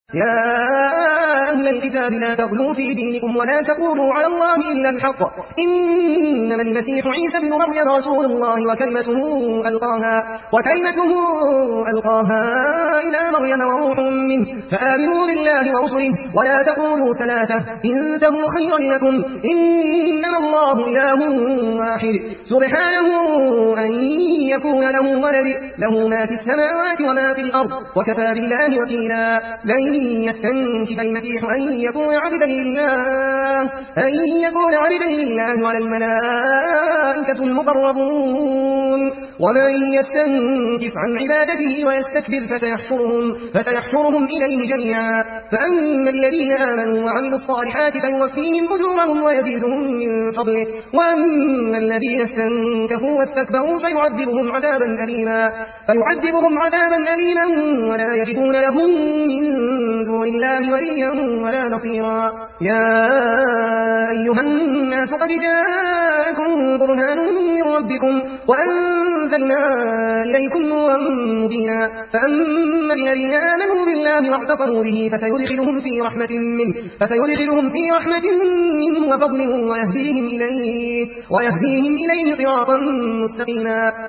يا أهل الكتاب لا تغلوا في دينكم ولا تقولوا على الله إلا الحق إنما المسيح عيسى بن مريم رسول الله وكلمته ألقاها إلى مريم وروح منه فآمنوا بالله ورسله ولا تقولوا ثلاثة انتهوا خيرا لكم إنما الله إله واحد سبحانه أن يكون له ولد له ما في السماوات وما في الأرض وكفى بالله وكيلا لن يستنكف المسيح أن يكون عبدا لله ولا الملائكة المقربون ومن يستنكف عن عبادته ويستكبر فسيحشرهم إليه جميعا فأما الذين آمنوا وعملوا الصالحات فيوفيهم أجورهم ويزيدهم من فضله وأما الذين استنكفوا واستكبروا فيعذبهم عذابا أليما ولا يجدون لهم من دون الله وليا ولا نصيرا يا أيها الناس قد جاءكم برهان من ربكم وأنزلنا إليكم نورا مبينا فأما الذين آمنوا بالله واعتصموا به فسيدخلهم في رحمة منه وفضل ويهديهم إليه صراطا مستقيما